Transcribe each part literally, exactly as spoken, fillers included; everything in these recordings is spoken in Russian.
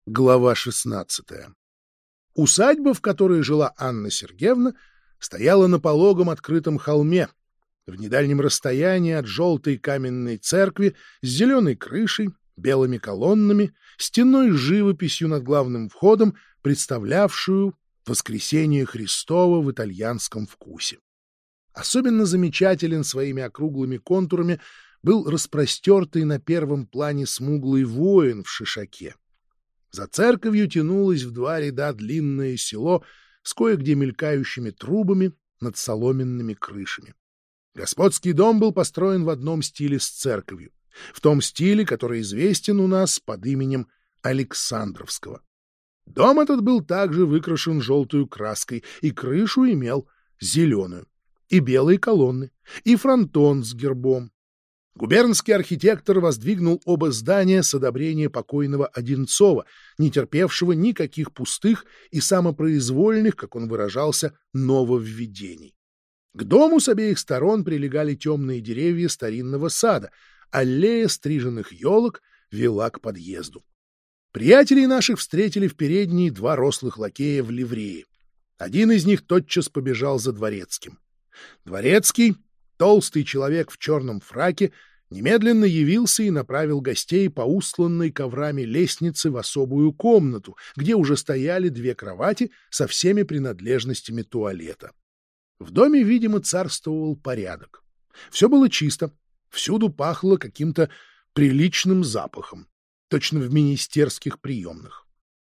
Глава шестнадцатая. Усадьба, в которой жила Анна Сергеевна, стояла на пологом открытом холме, в недальнем расстоянии от желтой каменной церкви с зеленой крышей, белыми колоннами, стенной живописью над главным входом, представлявшую Воскресение Христово в итальянском вкусе. Особенно замечателен своими округлыми контурами был распростертый на первом плане смуглый воин в шишаке. За церковью тянулось в два ряда длинное село с кое-где мелькающими трубами над соломенными крышами. Господский дом был построен в одном стиле с церковью, в том стиле, который известен у нас под именем Александровского. Дом этот был также выкрашен желтую краской, и крышу имел зеленую, и белые колонны, и фронтон с гербом. Губернский архитектор воздвигнул оба здания с одобрения покойного Одинцова, не терпевшего никаких пустых и самопроизвольных, как он выражался, нововведений. К дому с обеих сторон прилегали темные деревья старинного сада, аллея стриженных елок вела к подъезду. Приятелей наших встретили в передней два рослых лакея в ливрее. Один из них тотчас побежал за дворецким. Дворецкий, толстый человек в черном фраке, немедленно явился и направил гостей по устланной коврами лестнице в особую комнату, где уже стояли две кровати со всеми принадлежностями туалета. В доме, видимо, царствовал порядок. Все было чисто, всюду пахло каким-то приличным запахом, точно в министерских приемных.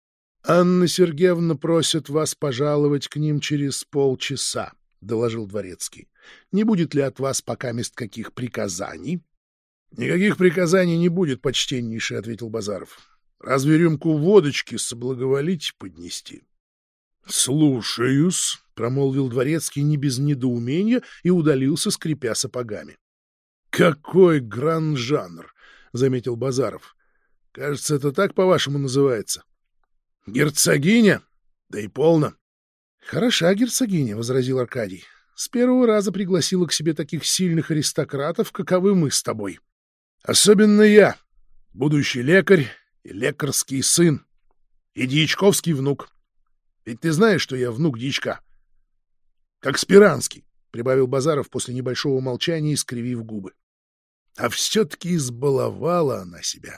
— Анна Сергеевна просит вас пожаловать к ним через полчаса, — доложил дворецкий. — Не будет ли от вас покамест каких приказаний? — Никаких приказаний не будет, почтеннейший, — ответил Базаров. — Разве рюмку водочки соблаговолите поднести? — Слушаюсь, — промолвил дворецкий не без недоумения и удалился, скрипя сапогами. — Какой гран-жанр, — заметил Базаров. — Кажется, это так, по-вашему, называется. — Герцогиня? Да и полно. — Хороша герцогиня, — возразил Аркадий. — С первого раза пригласила к себе таких сильных аристократов, каковы мы с тобой. — Особенно я, будущий лекарь и лекарский сын, и дьячковский внук. Ведь ты знаешь, что я внук дьячка. — Как Спиранский, — прибавил Базаров после небольшого молчания, искривив губы. А все-таки избаловала она себя.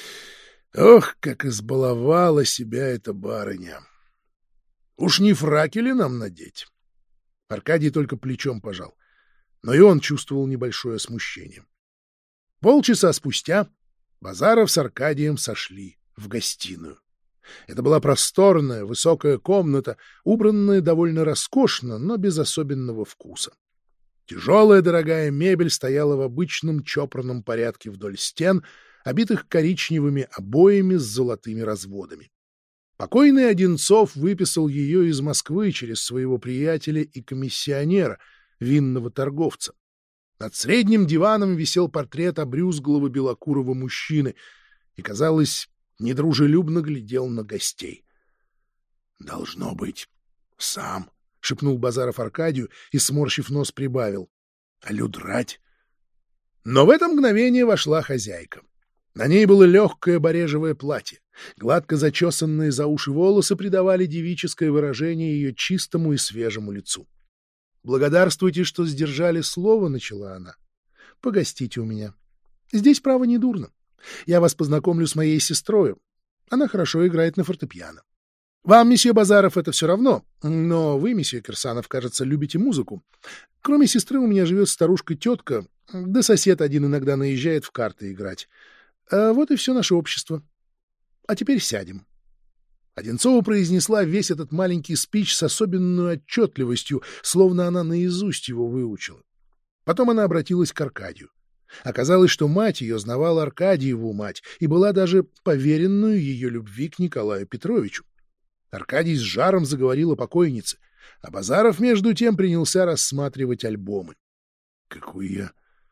Ох, как избаловала себя эта барыня! Уж не фраки ли нам надеть? Аркадий только плечом пожал, но и он чувствовал небольшое смущение. Полчаса спустя Базаров с Аркадием сошли в гостиную. Это была просторная, высокая комната, убранная довольно роскошно, но без особенного вкуса. Тяжелая дорогая мебель стояла в обычном чопорном порядке вдоль стен, обитых коричневыми обоями с золотыми разводами. Покойный Одинцов выписал ее из Москвы через своего приятеля и комиссионера, винного торговца. Над средним диваном висел портрет обрюзглого белокурого мужчины и, казалось, недружелюбно глядел на гостей. — Должно быть, сам, — шепнул Базаров Аркадию и, сморщив нос, прибавил. — А людрать? Но в это мгновение вошла хозяйка. На ней было легкое барежевое платье. Гладко зачесанные за уши волосы придавали девическое выражение ее чистому и свежему лицу. — Благодарствуйте, что сдержали слово, — начала она. — Погостите у меня. Здесь, право, не дурно. Я вас познакомлю с моей сестрою. Она хорошо играет на фортепиано. Вам, месье Базаров, это все равно, но вы, месье Кирсанов, кажется, любите музыку. Кроме сестры у меня живет старушка-тетка, да сосед один иногда наезжает в карты играть. А вот и все наше общество. А теперь сядем. Одинцова произнесла весь этот маленький спич с особенной отчетливостью, словно она наизусть его выучила. Потом она обратилась к Аркадию. Оказалось, что мать ее знавала Аркадьеву мать и была даже поверенную ее любви к Николаю Петровичу. Аркадий с жаром заговорил о покойнице, а Базаров, между тем, принялся рассматривать альбомы. — Какой я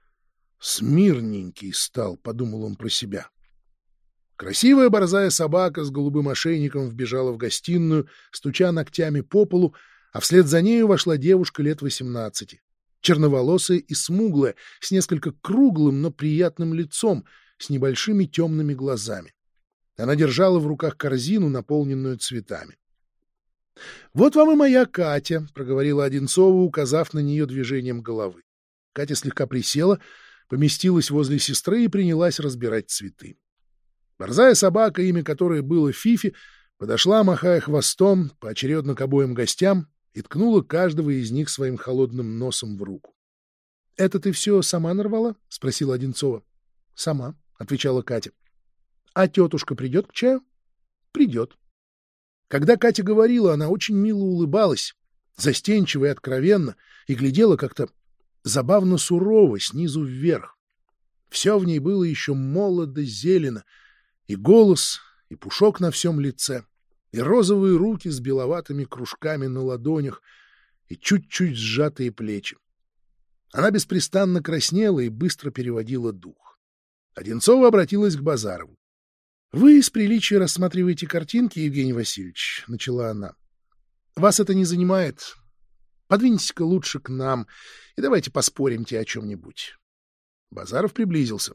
смирненький стал, — подумал он про себя. Красивая борзая собака с голубым ошейником вбежала в гостиную, стуча ногтями по полу, а вслед за нею вошла девушка лет восемнадцати, черноволосая и смуглая, с несколько круглым, но приятным лицом, с небольшими темными глазами. Она держала в руках корзину, наполненную цветами. — Вот вам и моя Катя, — проговорила Одинцова, указав на нее движением головы. Катя слегка присела, поместилась возле сестры и принялась разбирать цветы. Борзая собака, имя которой было Фифи, подошла, махая хвостом, поочередно к обоим гостям и ткнула каждого из них своим холодным носом в руку. — Это ты все сама нарвала? — спросила Одинцова. — Сама, — отвечала Катя. — А тетушка придет к чаю? — Придет. Когда Катя говорила, она очень мило улыбалась, застенчиво и откровенно, и глядела как-то забавно сурово снизу вверх. Все в ней было еще молодо-зелено, и голос, и пушок на всем лице, и розовые руки с беловатыми кружками на ладонях, и чуть-чуть сжатые плечи. Она беспрестанно краснела и быстро переводила дух. Одинцова обратилась к Базарову. — Вы из приличия рассматриваете картинки, Евгений Васильевич, — начала она. — Вас это не занимает. Подвиньтесь-ка лучше к нам и давайте поспоримте о чем-нибудь. Базаров приблизился.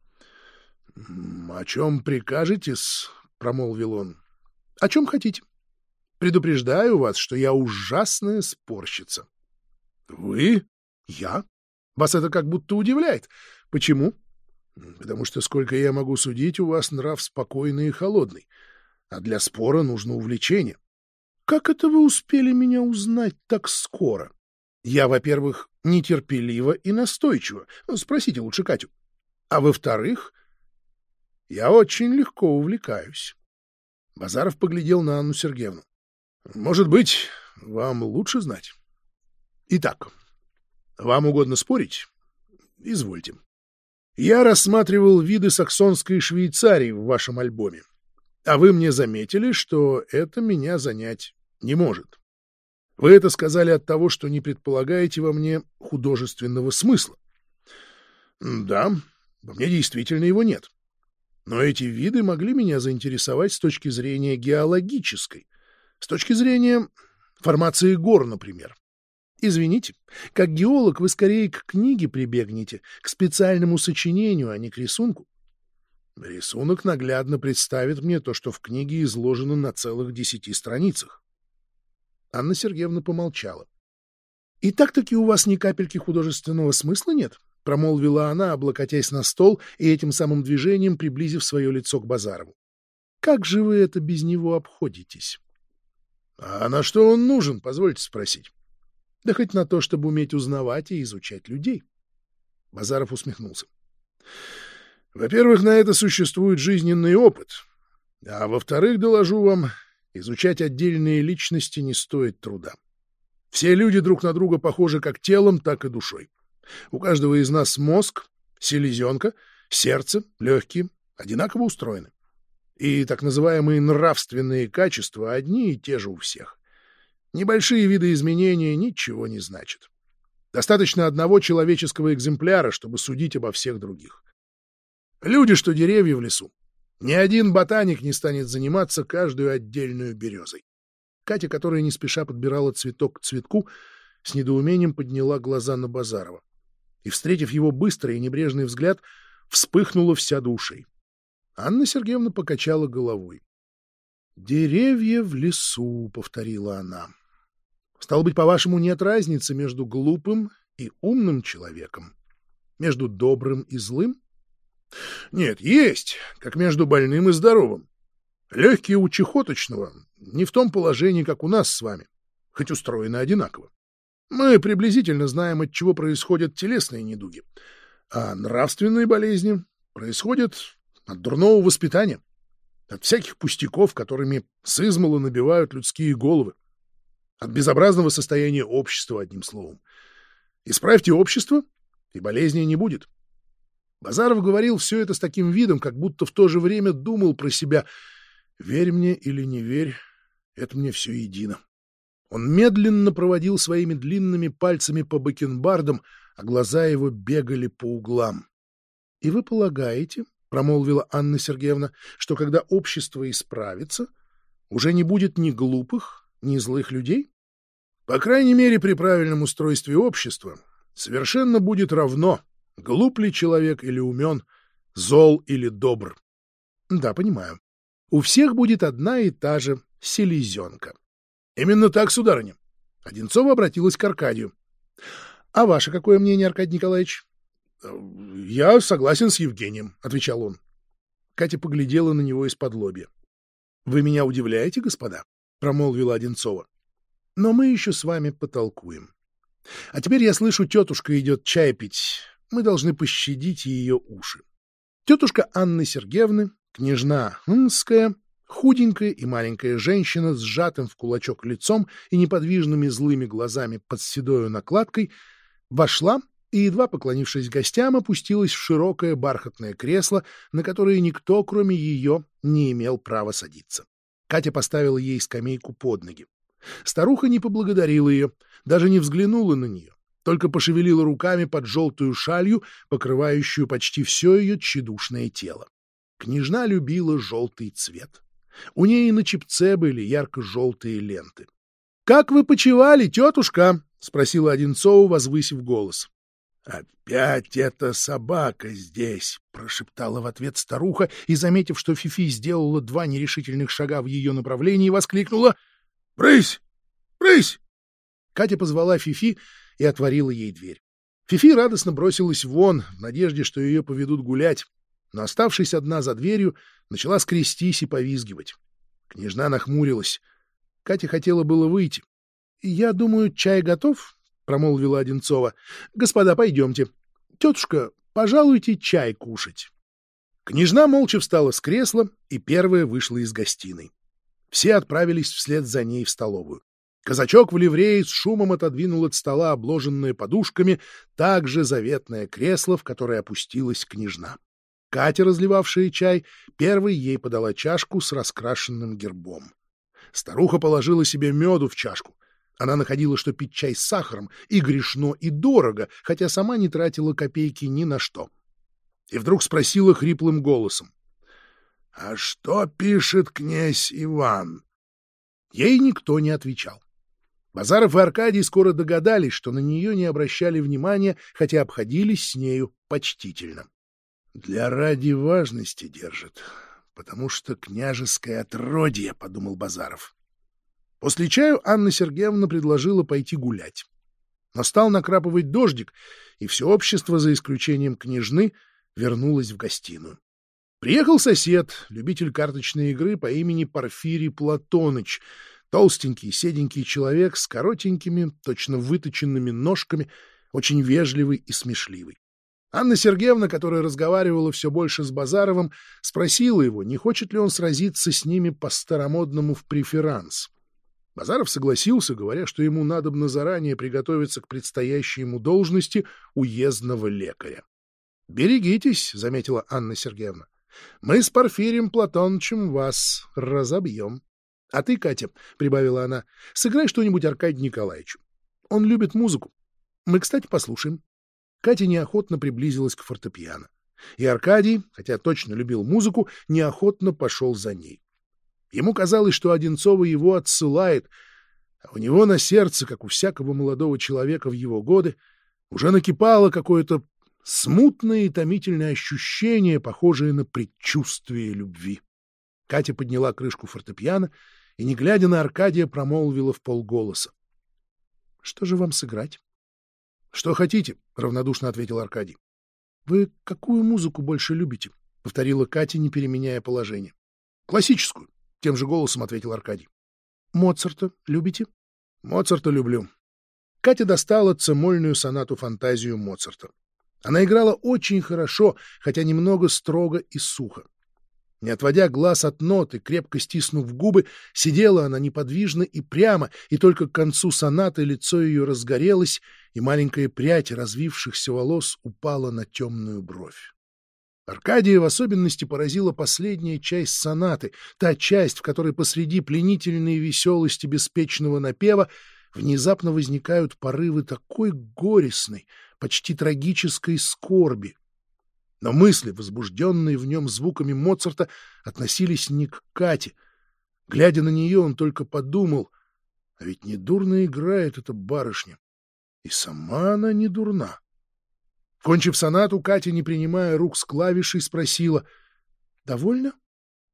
— О чем прикажете-с? — промолвил он. — О чем хотите. Предупреждаю вас, что я ужасная спорщица. — Вы? — Я? Вас это как будто удивляет. Почему? — Потому что, сколько я могу судить, у вас нрав спокойный и холодный, а для спора нужно увлечение. — Как это вы успели меня узнать так скоро? Я, во-первых, нетерпелива и настойчива. Спросите лучше Катю. А во-вторых, я очень легко увлекаюсь. Базаров поглядел на Анну Сергеевну. — Может быть, вам лучше знать. Итак, вам угодно спорить? Извольте. Я рассматривал виды саксонской Швейцарии в вашем альбоме, а вы мне заметили, что это меня занять не может. Вы это сказали от того, что не предполагаете во мне художественного смысла. Да, во мне действительно его нет. Но эти виды могли меня заинтересовать с точки зрения геологической, с точки зрения формации гор, например. Извините, как геолог вы скорее к книге прибегнете, к специальному сочинению, а не к рисунку. Рисунок наглядно представит мне то, что в книге изложено на целых десяти страницах. Анна Сергеевна помолчала. — И так-таки у вас ни капельки художественного смысла нет? — промолвила она, облокотясь на стол и этим самым движением приблизив свое лицо к Базарову. — Как же вы это без него обходитесь? — А на что он нужен, позвольте спросить? — Да хоть на то, чтобы уметь узнавать и изучать людей. Базаров усмехнулся. — Во-первых, на это существует жизненный опыт. А во-вторых, доложу вам, изучать отдельные личности не стоит труда. Все люди друг на друга похожи как телом, так и душой. У каждого из нас мозг, селезенка, сердце, легкие одинаково устроены. И так называемые нравственные качества одни и те же у всех. Небольшие виды изменения ничего не значат. Достаточно одного человеческого экземпляра, чтобы судить обо всех других. Люди, что деревья в лесу. Ни один ботаник не станет заниматься каждую отдельную березой. Катя, которая не спеша подбирала цветок к цветку, с недоумением подняла глаза на Базарова. И, встретив его быстрый и небрежный взгляд, вспыхнула вся до ушей. Анна Сергеевна покачала головой. «Деревья в лесу», — повторила она. «Стало быть, по-вашему, нет разницы между глупым и умным человеком? Между добрым и злым?» «Нет, есть, как между больным и здоровым. Легкие у чехоточного не в том положении, как у нас с вами, хоть устроены одинаково. Мы приблизительно знаем, от чего происходят телесные недуги, а нравственные болезни происходят от дурного воспитания, от всяких пустяков, которыми сызмала набивают людские головы, от безобразного состояния общества, одним словом. Исправьте общество, и болезней не будет». Базаров говорил все это с таким видом, как будто в то же время думал про себя: «Верь мне или не верь, это мне все едино». Он медленно проводил своими длинными пальцами по бакенбардам, а глаза его бегали по углам. — И вы полагаете, — промолвила Анна Сергеевна, — что когда общество исправится, уже не будет ни глупых, ни злых людей? По крайней мере, при правильном устройстве общества совершенно будет равно, глуп ли человек или умен, зол или добр. — Да, понимаю. У всех будет одна и та же селезенка. — Именно так, сударыня. Одинцова обратилась к Аркадию. — А ваше какое мнение, Аркадий Николаевич? — Я согласен с Евгением, — отвечал он. Катя поглядела на него из-под лобья. — Вы меня удивляете, господа, — промолвила Одинцова. — Но мы еще с вами потолкуем. А теперь я слышу, тетушка идет чай пить. Мы должны пощадить ее уши. Тетушка Анны Сергеевны, княжна Нская, худенькая и маленькая женщина с сжатым в кулачок лицом и неподвижными злыми глазами под седою накладкой, вошла и, едва поклонившись гостям, опустилась в широкое бархатное кресло, на которое никто, кроме ее, не имел права садиться. Катя поставила ей скамейку под ноги. Старуха не поблагодарила ее, даже не взглянула на нее, только пошевелила руками под желтую шалью, покрывающую почти все ее тщедушное тело. Княжна любила желтый цвет. У ней и на чепце были ярко-желтые ленты. — Как вы почивали, тетушка? — спросила Одинцова, возвысив голос. — Опять эта собака здесь! — прошептала в ответ старуха и, заметив, что Фифи сделала два нерешительных шага в ее направлении, воскликнула: — Брысь! Брысь! Катя позвала Фифи и отворила ей дверь. Фифи радостно бросилась вон, в надежде, что ее поведут гулять, но, оставшись одна за дверью, начала скрестись и повизгивать. Княжна нахмурилась. Катя хотела было выйти. — Я думаю, чай готов? — промолвила Одинцова. — Господа, пойдемте. Тетушка, пожалуйте чай кушать. Княжна молча встала с кресла и первая вышла из гостиной. Все отправились вслед за ней в столовую. Казачок в ливрее с шумом отодвинул от стола обложенное подушками также заветное кресло, в которое опустилась княжна. Катя, разливавшая чай, первой ей подала чашку с раскрашенным гербом. Старуха положила себе меду в чашку. Она находила, что пить чай с сахаром и грешно, и дорого, хотя сама не тратила копейки ни на что. И вдруг спросила хриплым голосом: — А что пишет князь Иван? Ей никто не отвечал. Базаров и Аркадий скоро догадались, что на нее не обращали внимания, хотя обходились с нею почтительно. — Для ради важности держит, потому что княжеское отродье, — подумал Базаров. После чаю Анна Сергеевна предложила пойти гулять. Но стал накрапывать дождик, и все общество, за исключением княжны, вернулось в гостиную. Приехал сосед, любитель карточной игры по имени Порфирий Платоныч, толстенький, седенький человек с коротенькими, точно выточенными ножками, очень вежливый и смешливый. Анна Сергеевна, которая разговаривала все больше с Базаровым, спросила его, не хочет ли он сразиться с ними по-старомодному в преферанс. Базаров согласился, говоря, что ему надобно заранее приготовиться к предстоящей ему должности уездного лекаря. — Берегитесь, — заметила Анна Сергеевна. — Мы с Порфирием Платонычем вас разобьем. А ты, Катя, — прибавила она, — сыграй что-нибудь Аркадию Николаевичу. Он любит музыку. Мы, кстати, послушаем. Катя неохотно приблизилась к фортепиано. И Аркадий, хотя точно любил музыку, неохотно пошел за ней. Ему казалось, что Одинцова его отсылает, а у него на сердце, как у всякого молодого человека в его годы, уже накипало какое-то смутное и томительное ощущение, похожее на предчувствие любви. Катя подняла крышку фортепиано и, не глядя на Аркадия, промолвила вполголоса: — Что же вам сыграть? — Что хотите, — равнодушно ответил Аркадий. — Вы какую музыку больше любите? — повторила Катя, не переменяя положение. — Классическую, — тем же голосом ответил Аркадий. — Моцарта любите? — Моцарта люблю. Катя достала цемольную сонату-фантазию Моцарта. Она играла очень хорошо, хотя немного строго и сухо. Не отводя глаз от ноты, крепко стиснув губы, сидела она неподвижно и прямо, и только к концу сонаты лицо ее разгорелось, и маленькая прядь развившихся волос упала на темную бровь. Аркадия в особенности поразила последняя часть сонаты, та часть, в которой посреди пленительной веселости беспечного напева внезапно возникают порывы такой горестной, почти трагической скорби. Но мысли, возбужденные в нем звуками Моцарта, относились не к Кате. Глядя на нее, он только подумал: а ведь недурно играет эта барышня. И сама она не дурна. Кончив сонату, Катя, не принимая рук с клавишей, спросила: — Довольно?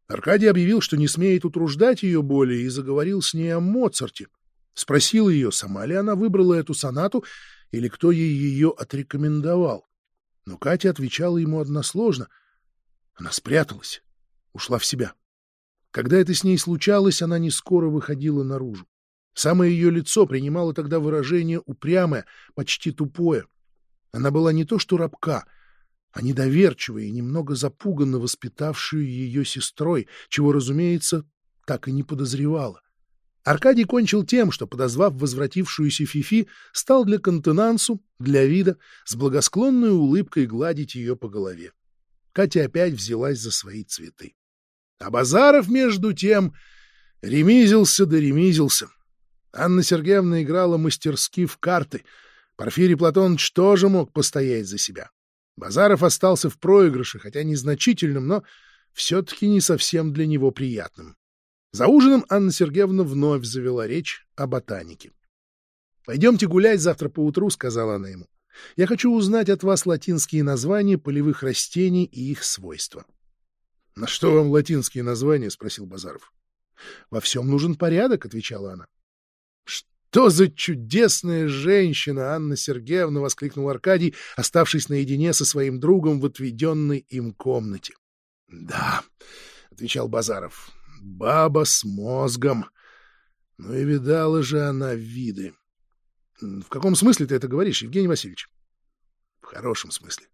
Аркадий объявил, что не смеет утруждать ее более, и заговорил с ней о Моцарте. Спросил ее, сама ли она выбрала эту сонату или кто ей ее отрекомендовал. Но Катя отвечала ему односложно. Она спряталась, ушла в себя. Когда это с ней случалось, она не скоро выходила наружу. Самое ее лицо принимало тогда выражение упрямое, почти тупое. Она была не то что рабка, а недоверчивая и немного запуганно воспитавшую ее сестрой, чего, разумеется, так и не подозревала. Аркадий кончил тем, что, подозвав возвратившуюся Фифи, стал для контенансу, для вида, с благосклонной улыбкой гладить ее по голове. Катя опять взялась за свои цветы. А Базаров, между тем, ремизился да ремизился. Анна Сергеевна играла мастерски в карты. Порфирий Платоныч тоже мог постоять за себя. Базаров остался в проигрыше, хотя незначительным, но все-таки не совсем для него приятным. За ужином Анна Сергеевна вновь завела речь о ботанике. — Пойдемте гулять завтра поутру, — сказала она ему. — Я хочу узнать от вас латинские названия полевых растений и их свойства. — На что вам латинские названия? — спросил Базаров. — Во всем нужен порядок, — отвечала она. — Что за чудесная женщина, Анна Сергеевна! — воскликнул Аркадий, оставшись наедине со своим другом в отведенной им комнате. — Да, — отвечал Базаров. — Баба с мозгом. Ну и видала же она виды. — В каком смысле ты это говоришь, Евгений Васильевич? — В хорошем смысле.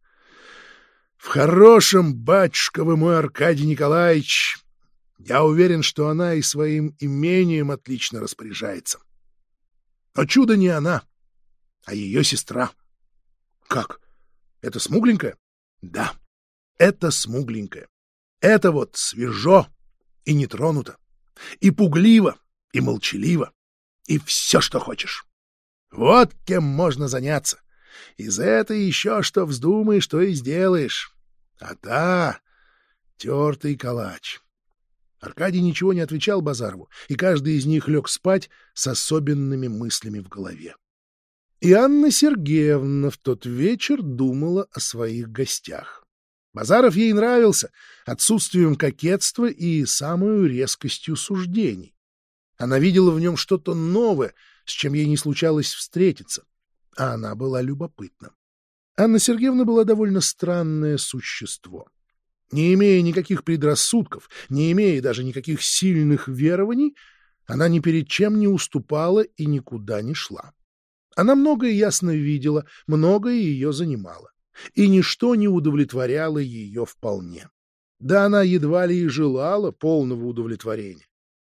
— В хорошем, батюшка вы мой, Аркадий Николаевич. Я уверен, что она и своим имением отлично распоряжается. Но чудо не она, а ее сестра. — Как? Это смугленькая? — Да, это смугленькая. Это вот свежо и не тронуто, и пугливо, и молчаливо, и все, что хочешь. Вот кем можно заняться. И за это еще что вздумаешь, то и сделаешь. А та — тертый калач. Аркадий ничего не отвечал Базарову, и каждый из них лег спать с особенными мыслями в голове. И Анна Сергеевна в тот вечер думала о своих гостях. Базаров ей нравился отсутствием кокетства и самой резкостью суждений. Она видела в нем что-то новое, с чем ей не случалось встретиться, а она была любопытна. Анна Сергеевна была довольно странное существо. Не имея никаких предрассудков, не имея даже никаких сильных верований, она ни перед чем не уступала и никуда не шла. Она многое ясно видела, многое ее занимало, и ничто не удовлетворяло ее вполне. Да она едва ли и желала полного удовлетворения.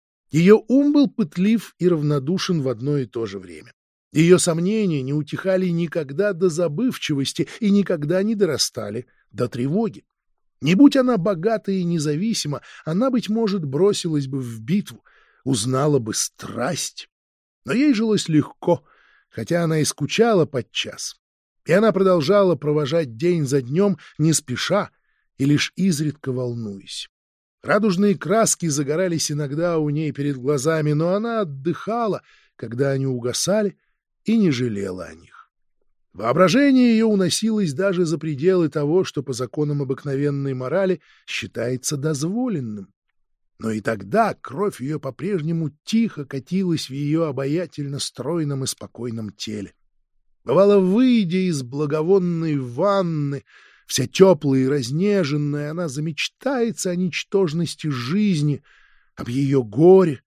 Ее ум был пытлив и равнодушен в одно и то же время. Ее сомнения не утихали никогда до забывчивости и никогда не дорастали до тревоги. Не будь она богата и независима, она, быть может, бросилась бы в битву, узнала бы страсть. Но ей жилось легко, хотя она и скучала подчас. И она продолжала провожать день за днем не спеша и лишь изредка волнуясь. Радужные краски загорались иногда у ней перед глазами, но она отдыхала, когда они угасали, и не жалела о них. Воображение ее уносилось даже за пределы того, что по законам обыкновенной морали считается дозволенным. Но и тогда кровь ее по-прежнему тихо катилась в ее обаятельно стройном и спокойном теле. Бывало, выйдя из благовонной ванны, вся теплая и разнеженная, она замечтается о ничтожности жизни, об ее горе,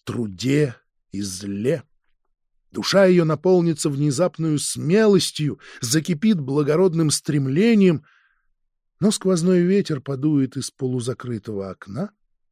труде и зле. Душа ее наполнится внезапную смелостью, закипит благородным стремлением, но сквозной ветер подует из полузакрытого окна,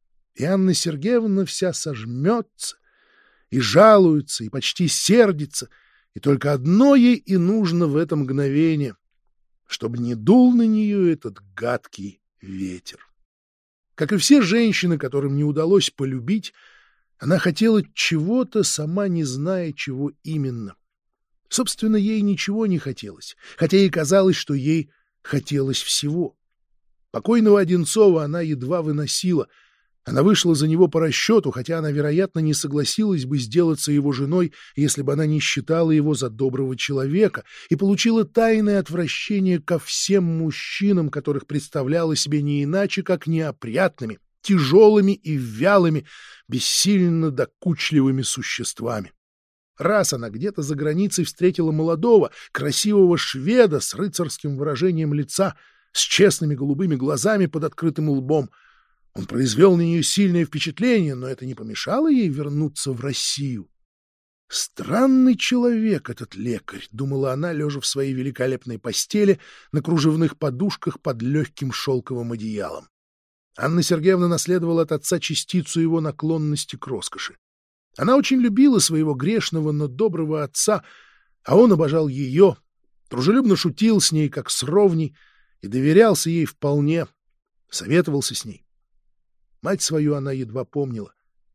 и Анна Сергеевна вся сожмется и жалуется, и почти сердится, и только одно ей и нужно в это мгновение, чтобы не дул на нее этот гадкий ветер. Как и все женщины, которым не удалось полюбить, она хотела чего-то, сама не зная, чего именно. Собственно, ей ничего не хотелось, хотя ей казалось, что ей хотелось всего. Покойного Одинцова она едва выносила. Она вышла за него по расчету, хотя она, вероятно, не согласилась бы сделаться его женой, если бы она не считала его за доброго человека, и получила тайное отвращение ко всем мужчинам, которых представляла себе не иначе, как неопрятными, тяжелыми и вялыми, бессильно докучливыми существами. Раз она где-то за границей встретила молодого, красивого шведа с рыцарским выражением лица, с честными голубыми глазами под открытым лбом. Он произвел на нее сильное впечатление, но это не помешало ей вернуться в Россию. «Странный человек этот лекарь», — думала она, лежа в своей великолепной постели на кружевных подушках под легким шелковым одеялом. Анна Сергеевна наследовала от отца частицу его наклонности к роскоши. Она очень любила своего грешного, но доброго отца, а он обожал ее, дружелюбно шутил с ней, как с ровней, и доверялся ей вполне, советовался с ней. Мать свою она едва помнила.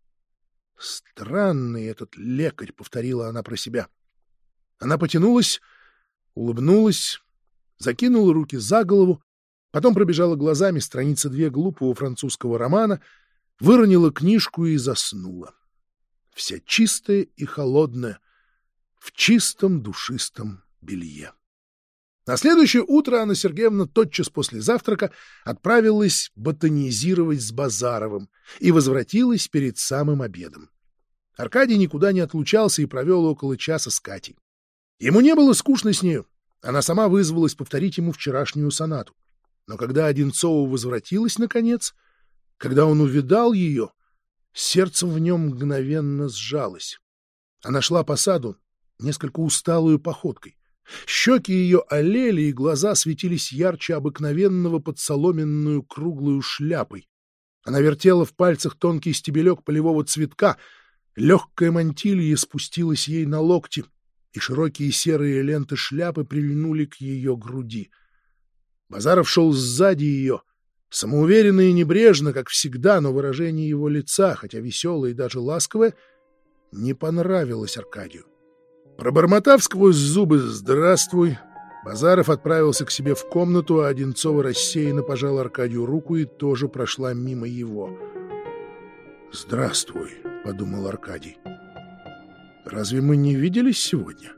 «Странный этот лекарь», — повторила она про себя. Она потянулась, улыбнулась, закинула руки за голову, потом пробежала глазами страницы две глупого французского романа, выронила книжку и заснула. Вся чистая и холодная, в чистом душистом белье. На следующее утро Анна Сергеевна тотчас после завтрака отправилась ботанизировать с Базаровым и возвратилась перед самым обедом. Аркадий никуда не отлучался и провел около часа с Катей. Ему не было скучно с нею. Она сама вызвалась повторить ему вчерашнюю сонату. Но когда Одинцова возвратилась наконец, когда он увидал ее, сердце в нем мгновенно сжалось. Она шла по саду несколько усталую походкой. Щеки ее олели, и глаза светились ярче обыкновенного под соломенную круглую шляпой. Она вертела в пальцах тонкий стебелек полевого цветка, легкая мантилья спустилась ей на локти, и широкие серые ленты шляпы прильнули к ее груди. Базаров шел сзади ее, самоуверенно и небрежно, как всегда, но выражение его лица, хотя веселое и даже ласковое, не понравилось Аркадию. Пробормотав сквозь зубы «Здравствуй», Базаров отправился к себе в комнату, а Одинцова рассеянно пожала Аркадию руку и тоже прошла мимо его. «Здравствуй», — подумал Аркадий. «Разве мы не виделись сегодня?»